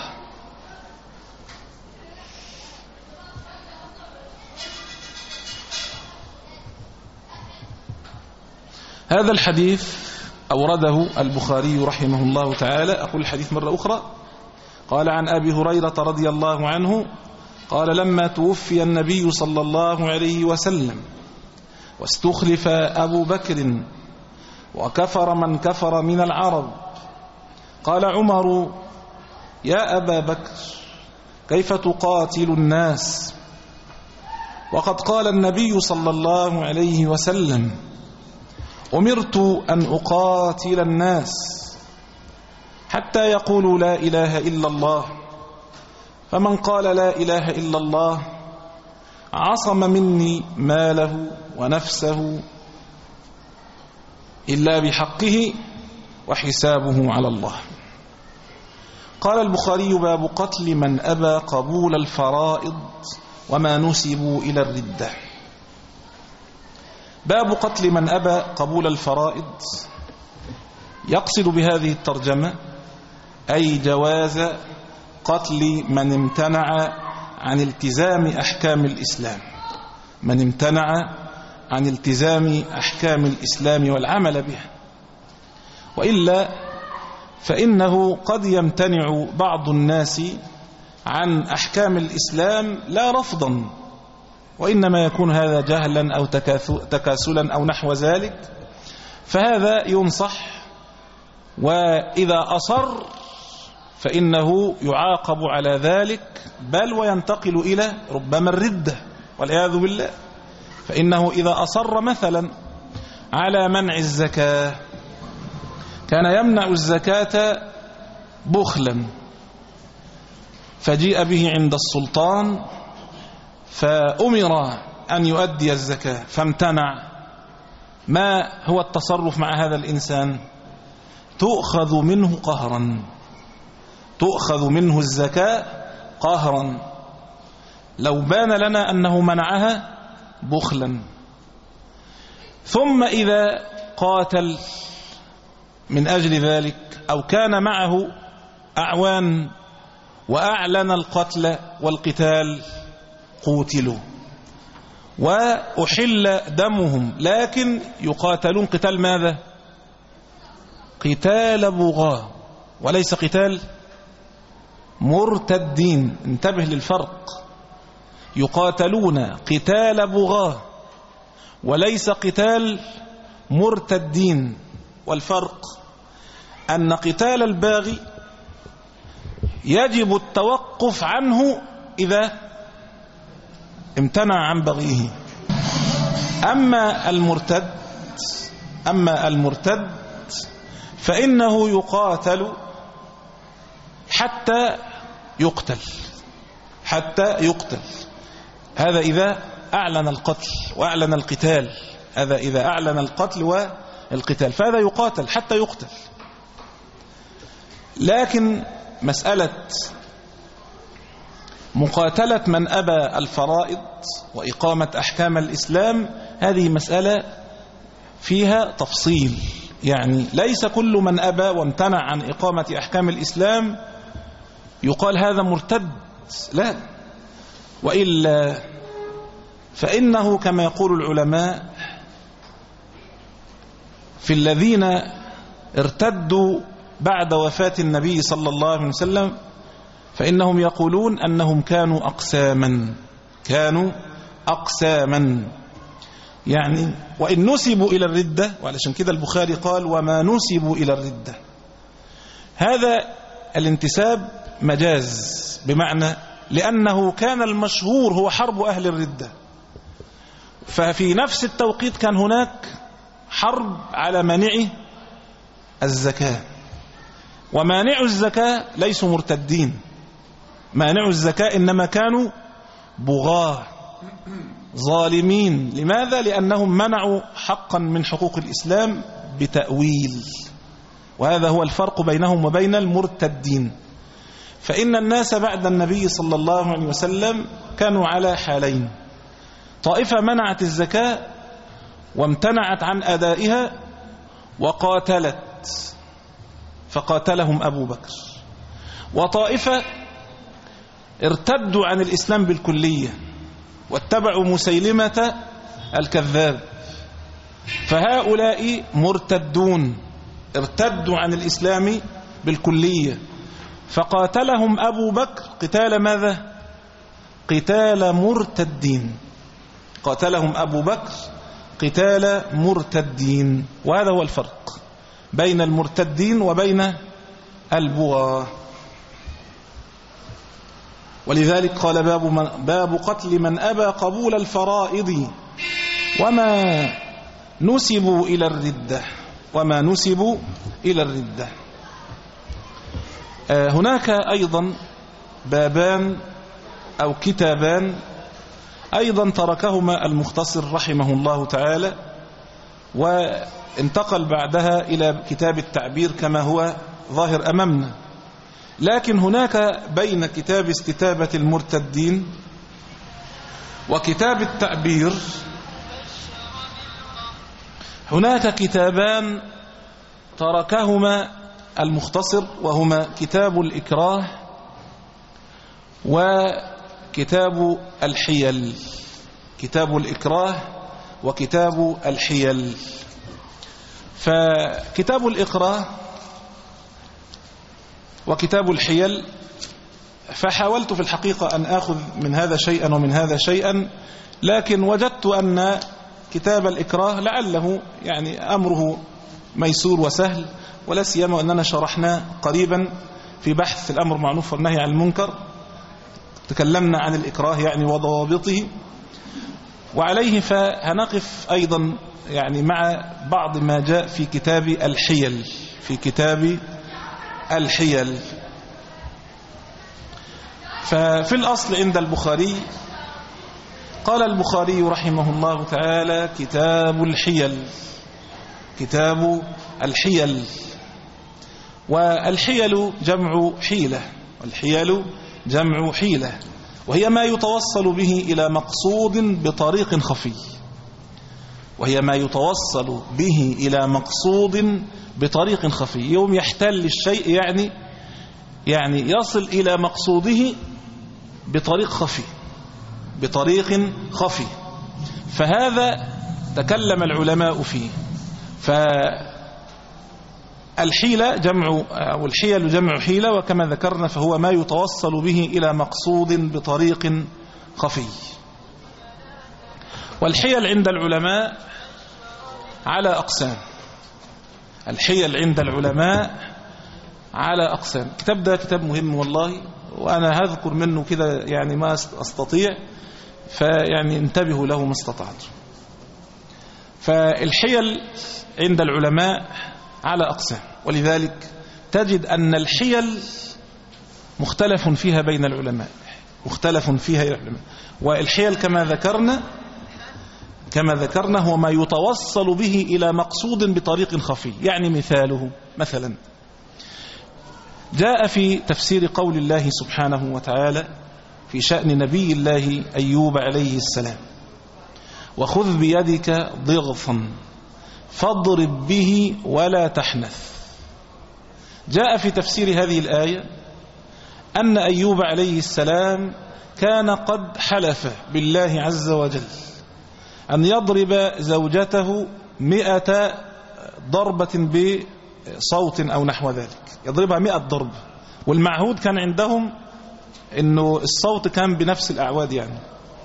هذا الحديث أورده البخاري رحمه الله تعالى. أقول الحديث مرة أخرى. قال عن أبي هريرة رضي الله عنه قال: لما توفي النبي صلى الله عليه وسلم واستخلف أبو بكر وكفر من كفر من العرب قال عمر: يا أبا بكر كيف تقاتل الناس وقد قال النبي صلى الله عليه وسلم: أمرت أن أقاتل الناس حتى يقولوا لا إله إلا الله، فمن قال لا إله إلا الله عصم مني ماله ونفسه إلا بحقه وحسابه على الله. قال البخاري: باب قتل من أبى قبول الفرائض وما نسبوا إلى الردة. باب قتل من أبى قبول الفرائض، يقصد بهذه الترجمة أي جواز قتل من امتنع عن التزام أحكام الإسلام، من امتنع عن التزام أحكام الإسلام والعمل بها. وإلا فإنه قد يمتنع بعض الناس عن أحكام الإسلام لا رفضا، وإنما يكون هذا جهلا أو تكاسلا أو نحو ذلك، فهذا ينصح، وإذا أصر فإنه يعاقب على ذلك، بل وينتقل إلى ربما الردة والعياذ بالله. فإنه إذا أصر مثلا على منع الزكاة، كان يمنع الزكاة بخلا، فجيء به عند السلطان فأمر أن يؤدي الزكاة فامتنع، ما هو التصرف مع هذا الإنسان؟ تؤخذ منه قهرا، تؤخذ منه الزكاة قهرا، لو بان لنا أنه منعها بخلا. ثم إذا قاتل من أجل ذلك أو كان معه أعوان وأعلن القتل والقتال قوتلوا وأحل دمهم، لكن يقاتلون قتال ماذا؟ قتال بغاة وليس قتال مرتدين. انتبه للفرق، يقاتلون قتال بغاة وليس قتال مرتدين. والفرق أن قتال الباغي يجب التوقف عنه إذا امتنع عن بغيه، أما المرتد أما المرتد فإنه يقاتل حتى يقتل، حتى يقتل. هذا إذا أعلن القتل وأعلن القتال، هذا إذا أعلن القتل والقتال، فهذا يقاتل حتى يقتل. لكن مسألة مقاتلة من أبى الفرائض وإقامة أحكام الإسلام هذه مسألة فيها تفصيل، يعني ليس كل من أبى وامتنع عن إقامة أحكام الإسلام يقال هذا مرتد، لا، وإلا فإنه كما يقول العلماء في الذين ارتدوا بعد وفاة النبي صلى الله عليه وسلم فإنهم يقولون أنهم كانوا أقساما، كانوا أقساما، يعني وإن نسبوا إلى الردة، وعلشان كده البخاري قال وما نسبوا إلى الردة. هذا الانتساب مجاز، بمعنى لأنه كان المشهور هو حرب أهل الردة، ففي نفس التوقيت كان هناك حرب على مانعي الزكاة، ومانع الزكاة ليسوا مرتدين، مانع الزكاة إنما كانوا بغاة ظالمين. لماذا؟ لأنهم منعوا حقا من حقوق الإسلام بتأويل، وهذا هو الفرق بينهم وبين المرتدين. فإن الناس بعد النبي صلى الله عليه وسلم كانوا على حالين: طائفة منعت الزكاة وامتنعت عن أدائها وقاتلت فقاتلهم أبو بكر، وطائفة ارتدوا عن الإسلام بالكلية واتبعوا مسيلمة الكذاب، فهؤلاء مرتدون ارتدوا عن الإسلام بالكلية، فقاتلهم أبو بكر قتال ماذا؟ قتال مرتدين، قاتلهم أبو بكر قتال مرتدين. وهذا هو الفرق بين المرتدين وبين البغاة. ولذلك قال باب, من باب قتل من أبى قبول الفرائض وما نسبوا إلى الردة، وما نسبوا إلى الردة. آه هناك أيضا بابان أو كتابان أيضا تركهما المختصر رحمه الله تعالى، وانتقل بعدها إلى كتاب التعبير كما هو ظاهر أمامنا. لكن هناك بين كتاب استتابة المرتدين وكتاب التعبير هناك كتابان تركهما المختصر، وهما كتاب الإكراه وكتاب الحيل. كتاب الإكراه وكتاب الحيل. فكتاب الإكراه وكتاب الحيل فحاولت في الحقيقة أن آخذ من هذا شيئا ومن هذا شيئا، لكن وجدت أن كتاب الإكراه لعله يعني أمره ميسور وسهل، ولا سيما أننا شرحنا قريبا في بحث الأمر معروف والنهي عن المنكر، تكلمنا عن الإكراه يعني وضوابطه، وعليه فهنقف أيضا يعني مع بعض ما جاء في كتاب الحيل. في كتاب الحيل ففي الأصل عند البخاري قال البخاري رحمه الله تعالى كتاب الحيل، كتاب الحيل. والحيل جمع حيلة، والحيل جمع حيلة، وهي ما يتوصل به إلى مقصود بطريق خفي، وهي ما يتوصل به إلى مقصود بطريق خفي. يوم يحتل الشيء يعني يعني يصل إلى مقصوده بطريق خفي، بطريق خفي. فهذا تكلم العلماء فيه. فالحيلة جمع أو الحيل جمع حيلة، وكما ذكرنا فهو ما يتوصل به إلى مقصود بطريق خفي. والحيل عند العلماء على أقسام، الحيل عند العلماء على أقسام. كتاب ده كتاب مهم والله، وأنا هذكر منه كده يعني ما أستطيع، فيعني انتبهوا له ما استطعت. فالحيل عند العلماء على أقسام، ولذلك تجد أن الحيل مختلف فيها بين العلماء، مختلف فيها العلماء. والحيل كما ذكرنا كما ذكرنا هو ما يتوصل به إلى مقصود بطريق خفي. يعني مثاله مثلا جاء في تفسير قول الله سبحانه وتعالى في شأن نبي الله أيوب عليه السلام: وخذ بيدك ضغثا فاضرب به ولا تحنث. جاء في تفسير هذه الآية أن أيوب عليه السلام كان قد حلف بالله عز وجل أن يضرب زوجته مئة ضربة بصوت أو نحو ذلك، يضربها مئة ضرب، والمعهود كان عندهم أنه الصوت كان بنفس الأعواد، يعني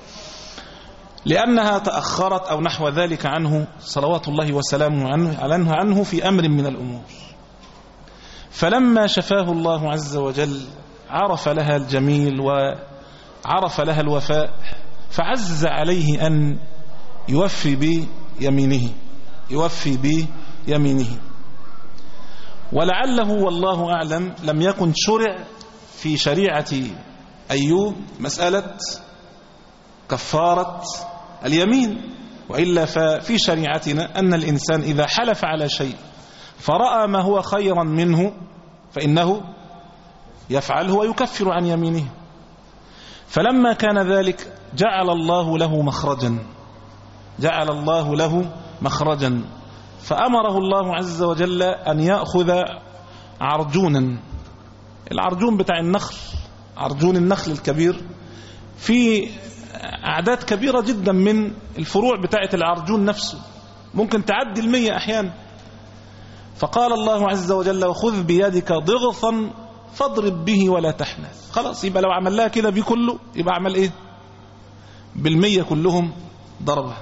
لأنها تأخرت أو نحو ذلك عنه صلوات الله وسلامه عنه, عنه في أمر من الأمور. فلما شفاه الله عز وجل عرف لها الجميل وعرف لها الوفاء، فعز عليه أن يوفي بيمينه يوفي بيمينه ولعله والله أعلم لم يكن شرع في شريعة أيوب مسألة كفارة اليمين، وإلا ففي شريعتنا أن الإنسان إذا حلف على شيء فرأى ما هو خيرا منه فإنه يفعله ويكفر عن يمينه. فلما كان ذلك جعل الله له مخرجا جعل الله له مخرجا فأمره الله عز وجل أن يأخذ عرجونا، العرجون بتاع النخل، عرجون النخل الكبير، في أعداد كبيرة جدا من الفروع بتاعة العرجون نفسه، ممكن تعدي المية أحيانا. فقال الله عز وجل: وخذ بيدك ضغثا فاضرب به ولا تحنث. خلاص، يبقى لو عمل لها كده بكله يبقى عمل ايه؟ بالمية كلهم ضربة.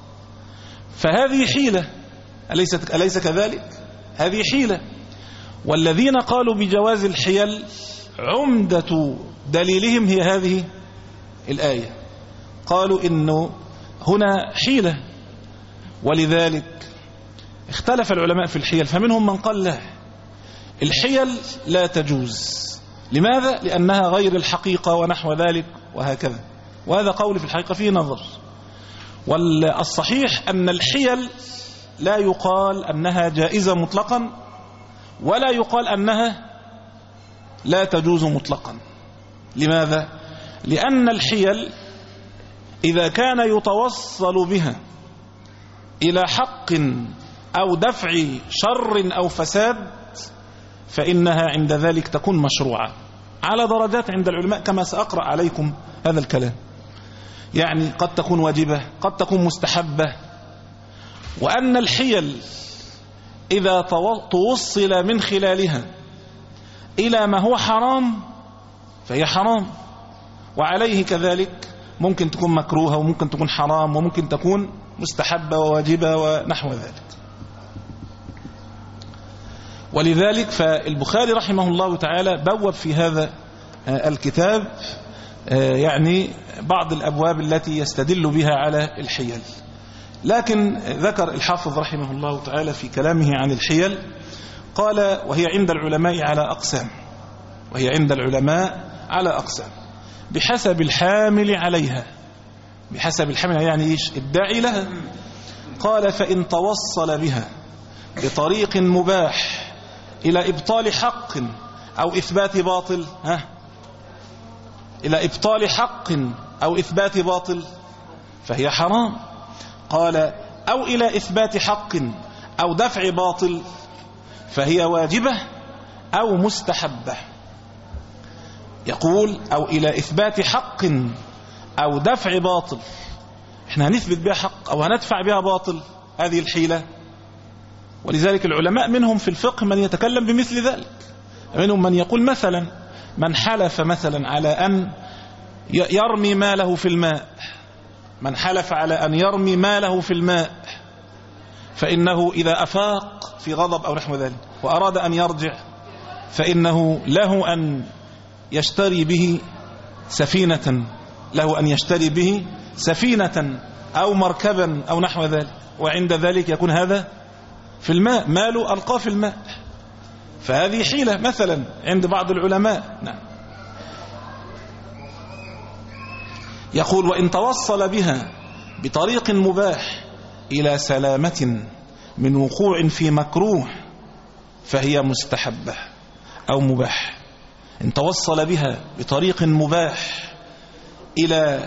فهذه حيلة، أليست أليس كذلك؟ هذه حيلة. والذين قالوا بجواز الحيل عمدة دليلهم هي هذه الآية، قالوا إنه هنا حيلة، ولذلك اختلف العلماء في الحيل، فمنهم من قال لا، الحيل لا تجوز. لماذا؟ لأنها غير الحقيقة ونحو ذلك وهكذا، وهذا قول في الحقيقة فيه نظر. والصحيح أن الحيل لا يقال أنها جائزة مطلقا، ولا يقال أنها لا تجوز مطلقا. لماذا؟ لأن الحيل إذا كان يتوصل بها إلى حق أو دفع شر أو فساد فإنها عند ذلك تكون مشروعة على درجات عند العلماء، كما سأقرأ عليكم هذا الكلام. يعني قد تكون واجبة، قد تكون مستحبة. وأن الحيل إذا توصل من خلالها إلى ما هو حرام فهي حرام، وعليه كذلك ممكن تكون مكروهة وممكن تكون حرام وممكن تكون مستحبة وواجبة ونحو ذلك. ولذلك فالبخاري رحمه الله تعالى بوب في هذا الكتاب يعني بعض الأبواب التي يستدل بها على الحيل. لكن ذكر الحافظ رحمه الله تعالى في كلامه عن الحيل قال: وهي عند العلماء على أقسام وهي عند العلماء على أقسام بحسب الحامل عليها. بحسب الحامل يعني إيش؟ الداعي لها. قال: فإن توصل بها بطريق مباح إلى إبطال حق أو إثبات باطل، ها إلى إبطال حق أو إثبات باطل فهي حرام. قال: أو إلى إثبات حق أو دفع باطل فهي واجبة أو مستحبة. يقول: أو إلى إثبات حق أو دفع باطل، إحنا هنثبت بها حق أو هندفع بها باطل، هذه الحيلة. ولذلك العلماء منهم في الفقه من يتكلم بمثل ذلك، منهم من يقول مثلا من حلف مثلا على أن يرمي ماله في الماء من حلف على أن يرمي ماله في الماء فإنه إذا أفاق في غضب أو نحو ذلك وأراد أن يرجع فإنه له أن يشتري به سفينة له أن يشتري به سفينة أو مركبا أو نحو ذلك، وعند ذلك يكون هذا في الماء، ماله ألقاه في الماء. فهذه حيلة مثلا عند بعض العلماء. نعم. يقول وإن توصل بها بطريق مباح إلى سلامة من وقوع في مكروه فهي مستحبة أو مباح. إن توصل بها بطريق مباح إلى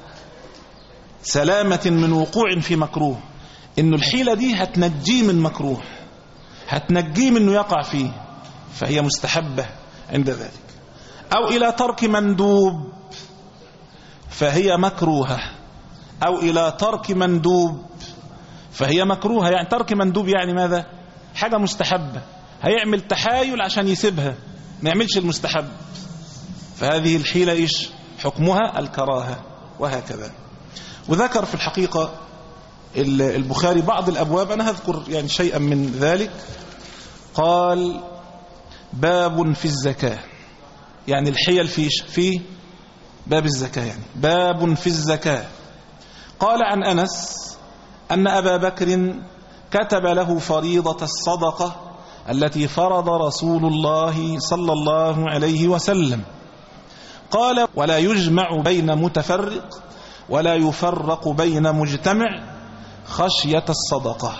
سلامة من وقوع في مكروه، إنه الحيلة دي هتنجيه من مكروه، هتنجيه من إنه يقع فيه، فهي مستحبة عند ذلك. أو إلى ترك مندوب فهي مكروهة، أو إلى ترك مندوب فهي مكروهة. يعني ترك مندوب يعني ماذا؟ حاجة مستحبة هيعمل تحايل عشان يسيبها، ما يعملش المستحب، فهذه الحيلة إيش حكمها؟ الكراهة. وهكذا. وذكر في الحقيقة البخاري بعض الأبواب، أنا هذكر يعني شيئا من ذلك. قال باب في الزكاة، يعني الحيل في في باب الزكاة، يعني باب في الزكاة. قال عن أنس أن أبا بكر كتب له فريضة الصدقة التي فرض رسول الله صلى الله عليه وسلم. قال ولا يجمع بين متفرق ولا يفرق بين مجتمع خشية الصدقة.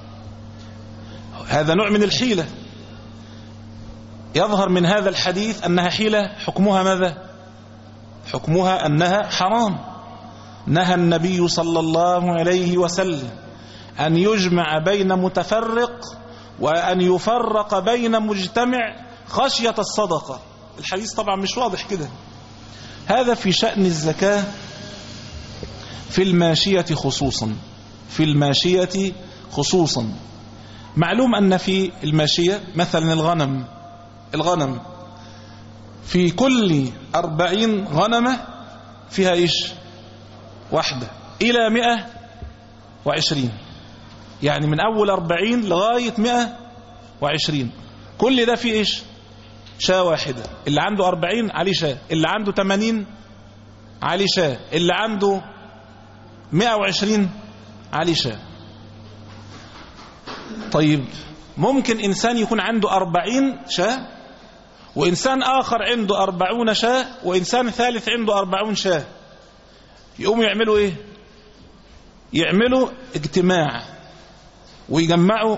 هذا نوع من الحيلة. يظهر من هذا الحديث أنها حيلة حكمها ماذا؟ حكمها أنها حرام. نهى النبي صلى الله عليه وسلم أن يجمع بين متفرق وأن يفرق بين مجتمع خشية الصدقة. الحديث طبعا مش واضح كده. هذا في شأن الزكاة في الماشية خصوصا، في الماشية خصوصا. معلوم أن في الماشية مثلا الغنم الغنم في كل أربعين غنمة فيها إيش؟ واحدة إلى مئة وعشرين، يعني من أول أربعين لغاية مئة وعشرين، كل ده فيه إيش؟ شاة واحدة. اللي عنده أربعين عليه شاة، اللي عنده ثمانين عليه شاة، اللي عنده مئة وعشرين عليه شاة. طيب ممكن إنسان يكون عنده أربعين شاة، وإنسان آخر عنده أربعون شاة، وإنسان ثالث عنده أربعون شاة. يقوموا يعملوا إيه؟ يعملوا اجتماع ويجمعوا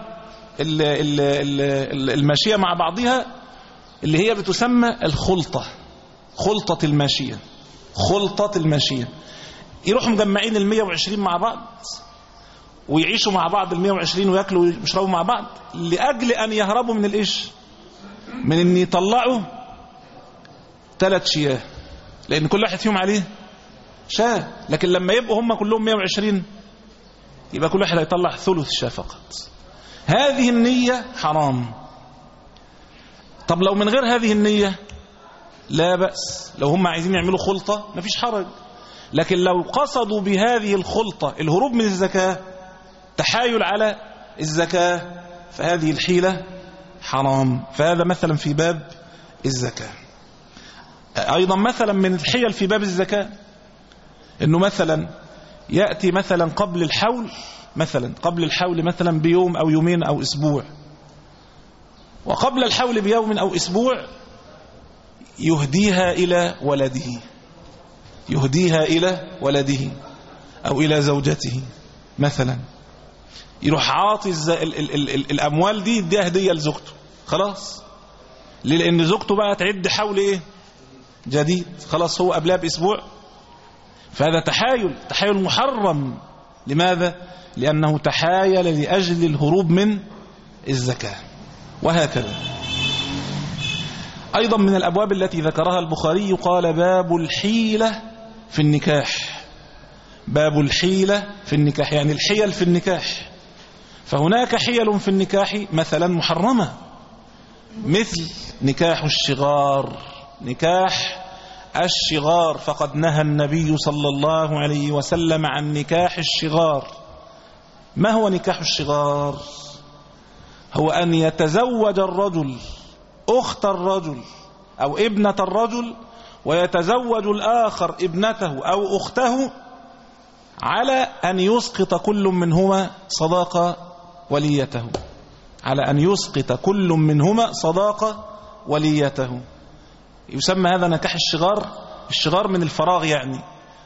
الماشية مع بعضها، اللي هي بتسمى الخلطة، خلطة الماشية، خلطة الماشية. يروحوا مجمعين المية وعشرين مع بعض ويعيشوا مع بعض المية وعشرين ويأكلوا ويشربوا مع بعض، لأجل أن يهربوا من الإيش؟ من أن يطلعوا ثلاث شياه، لأن كل واحد فيهم عليه شاه. لكن لما يبقوا هم كلهم مية وعشرين يبقى كل واحد هيطلع ثلث شاه فقط. هذه النية حرام. طب لو من غير هذه النية لا بأس، لو هم عايزين يعملوا خلطة مفيش حرج. لكن لو قصدوا بهذه الخلطة الهروب من الزكاة، تحايل على الزكاة، فهذه الحيلة حرام. فهذا مثلا في باب الزكاة. أيضا مثلا من الحيل في باب الزكاة إنه مثلا يأتي مثلا قبل الحول، مثلا قبل الحول مثلا بيوم أو يومين أو أسبوع، وقبل الحول بيوم أو أسبوع يهديها إلى ولده، يهديها إلى ولده أو إلى زوجته مثلا، يروح عاطي ال ال ال ال الأموال دي دي هدية لزوجته، خلاص، لأن زوجته بقى تعد حول إيه؟ جديد، خلاص هو قبلها بأسبوع. فهذا تحايل، تحايل محرم. لماذا؟ لأنه تحايل لأجل الهروب من الزكاة. وهكذا. أيضا من الأبواب التي ذكرها البخاري قال باب الحيلة في النكاح. باب الحيلة في النكاح، يعني الحيل في النكاح. فهناك حيل في النكاح مثلا محرمة، مثل نكاح الشغار. نكاح الشغار فقد نهى النبي صلى الله عليه وسلم عن نكاح الشغار. ما هو نكاح الشغار؟ هو أن يتزوج الرجل أخت الرجل أو ابنة الرجل، ويتزوج الآخر ابنته أو أخته، على أن يسقط كل منهما صداق وليته، على أن يسقط كل منهما صداق وليته. يسمى هذا نكاح الشغار. الشغار من الفراغ، يعني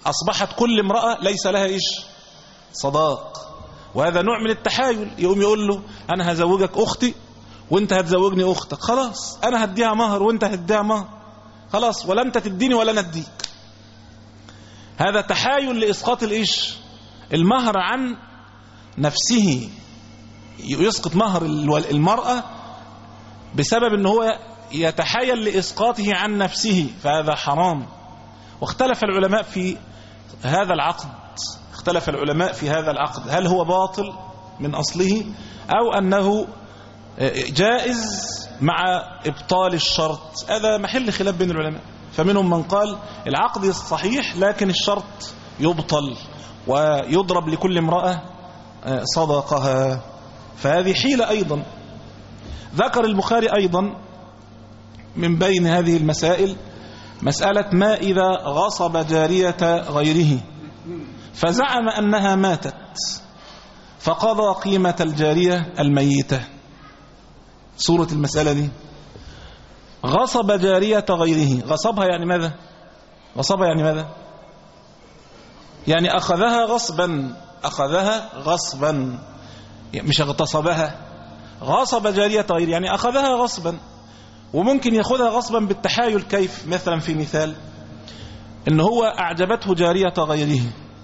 أصبحت كل امرأة ليس لها إيش صداق، وهذا نوع من التحايل. يقوم يقول له أنا هزوجك أختي وانت هتزوجني أختك، خلاص أنا هديها مهر وانت هتديها مهر، خلاص، ولا انت تديني ولا انا اديك. هذا تحايل لإسقاط الإيش المهر عن نفسه، يسقط مهر المرأة بسبب أنه هو يتحايل لإسقاطه عن نفسه، فهذا حرام. واختلف العلماء في هذا العقد اختلف العلماء في هذا العقد هل هو باطل من أصله أو أنه جائز مع إبطال الشرط. هذا محل خلاف بين العلماء، فمنهم من قال العقد صحيح لكن الشرط يبطل ويضرب لكل امرأة صدقها، فهذه حيلة أيضا. ذكر البخاري أيضا من بين هذه المسائل مسألة ما إذا غصب جارية غيره فزعم أنها ماتت فقضى قيمة الجارية الميتة. صورة المسألة دي غصب جارية غيره، غصبها يعني ماذا؟ غصبها يعني ماذا؟ يعني أخذها غصبا، أخذها غصبا مش اغتصبها. غصب جارية غيره يعني أخذها غصبا، وممكن يأخذها غصبا بالتحايل. كيف؟ مثلا في مثال إن هو أعجبته جارية غيره،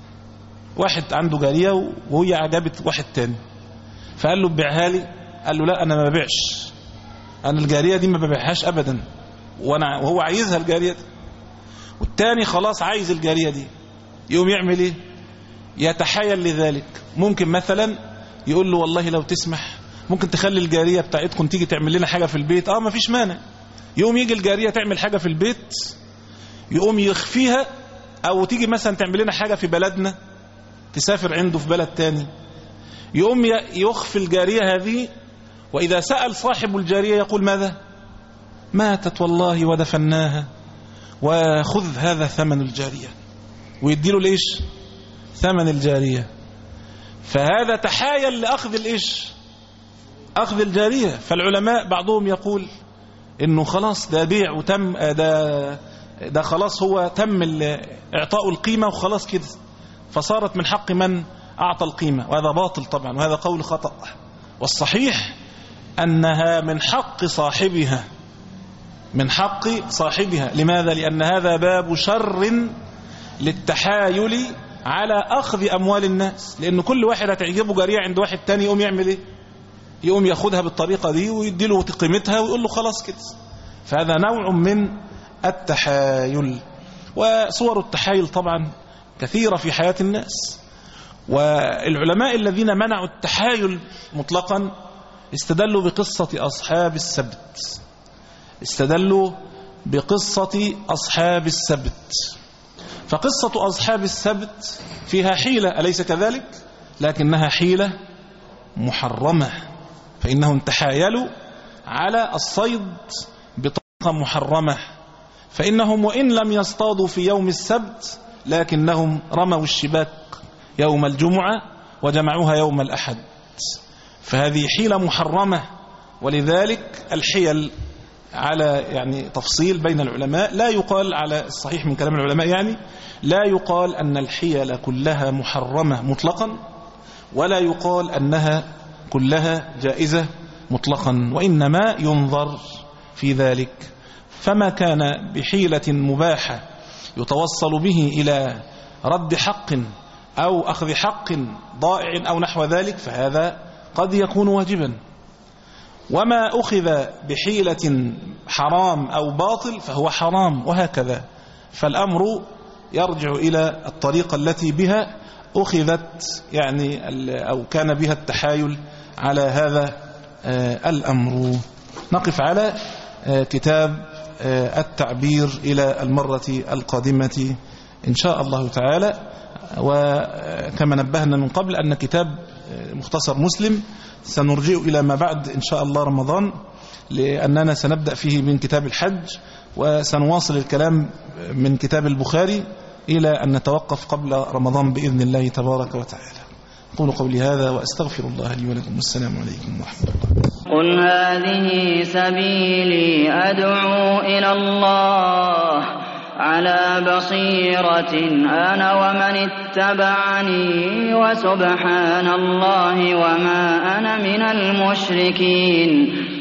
واحد عنده جارية وهي أعجبت واحد تاني فقال له بيعها لي، قال له لا أنا ما ببيعش، أنا الجارية دي ما ببيعهاش أبدا، وأنا وهو عايزها الجارية دي، والتاني خلاص عايز الجارية دي. يقوم يعمل إيه؟ يتحايل لذلك. ممكن مثلا يقول له والله لو تسمح ممكن تخلي الجارية بتاعتكم تيجي تعمل لنا حاجة في البيت. اه ما فيش مانع. يقوم يجي الجارية تعمل حاجة في البيت يقوم يخفيها، او تيجي مثلا تعمل لنا حاجة في بلدنا تسافر عنده في بلد تاني، يقوم يخفي الجارية هذه، وإذا سأل صاحب الجارية يقول ماذا؟ ماتت والله ودفناها، وخذ هذا ثمن الجارية، ويديله ليش؟ ثمن الجارية. فهذا تحايل لأخذ الإيش؟ أخذ الجارية. فالعلماء بعضهم يقول إنه خلاص ده بيع وتم، ده ده خلاص هو تم إعطاء القيمة وخلاص كده، فصارت من حق من أعطى القيمة، وهذا باطل طبعا، وهذا قول خطأ. والصحيح أنها من حق صاحبها، من حق صاحبها. لماذا؟ لأن هذا باب شر للتحايل على أخذ أموال الناس، لأن كل واحد هتعجبه جارية عند واحد تاني يقوم يعمل إيه؟ يقوم ياخدها بالطريقة دي ويديله قيمتها ويقول له خلاص كده. فهذا نوع من التحايل. وصور التحايل طبعا كثيرة في حياة الناس، والعلماء الذين منعوا التحايل مطلقا استدلوا بقصة أصحاب السبت استدلوا بقصة أصحاب السبت فقصة أصحاب السبت فيها حيلة، أليس كذلك؟ لكنها حيلة محرمة، فإنهم تحايلوا على الصيد بطريقة محرمة، فإنهم وإن لم يصطادوا في يوم السبت لكنهم رموا الشباك يوم الجمعة وجمعوها يوم الأحد، فهذه حيلة محرمة. ولذلك الحيل على يعني تفصيل بين العلماء، لا يقال على الصحيح من كلام العلماء يعني لا يقال أن الحيل كلها محرمة مطلقا، ولا يقال أنها كلها جائزة مطلقا، وإنما ينظر في ذلك. فما كان بحيلة مباحة يتوصل به إلى رد حق أو أخذ حق ضائع أو نحو ذلك فهذا قد يكون واجبا، وما أخذ بحيلة حرام أو باطل فهو حرام، وهكذا. فالأمر يرجع إلى الطريقة التي بها أخذت يعني أو كان بها التحايل على هذا الأمر. نقف على كتاب التعبير إلى المرة القادمة إن شاء الله تعالى. وكما نبهنا من قبل أن كتاب مختصر مسلم سنرجع إلى ما بعد إن شاء الله رمضان، لأننا سنبدأ فيه من كتاب الحج، وسنواصل الكلام من كتاب البخاري إلى أن نتوقف قبل رمضان بإذن الله تبارك وتعالى. قولوا قولي هذا وأستغفر الله لي ولكم، والسلام عليكم ورحمة الله. قل هذه سبيلي أدعو إلى الله على بصيرة أنا ومن اتبعني وسبحان الله وما أنا من المشركين.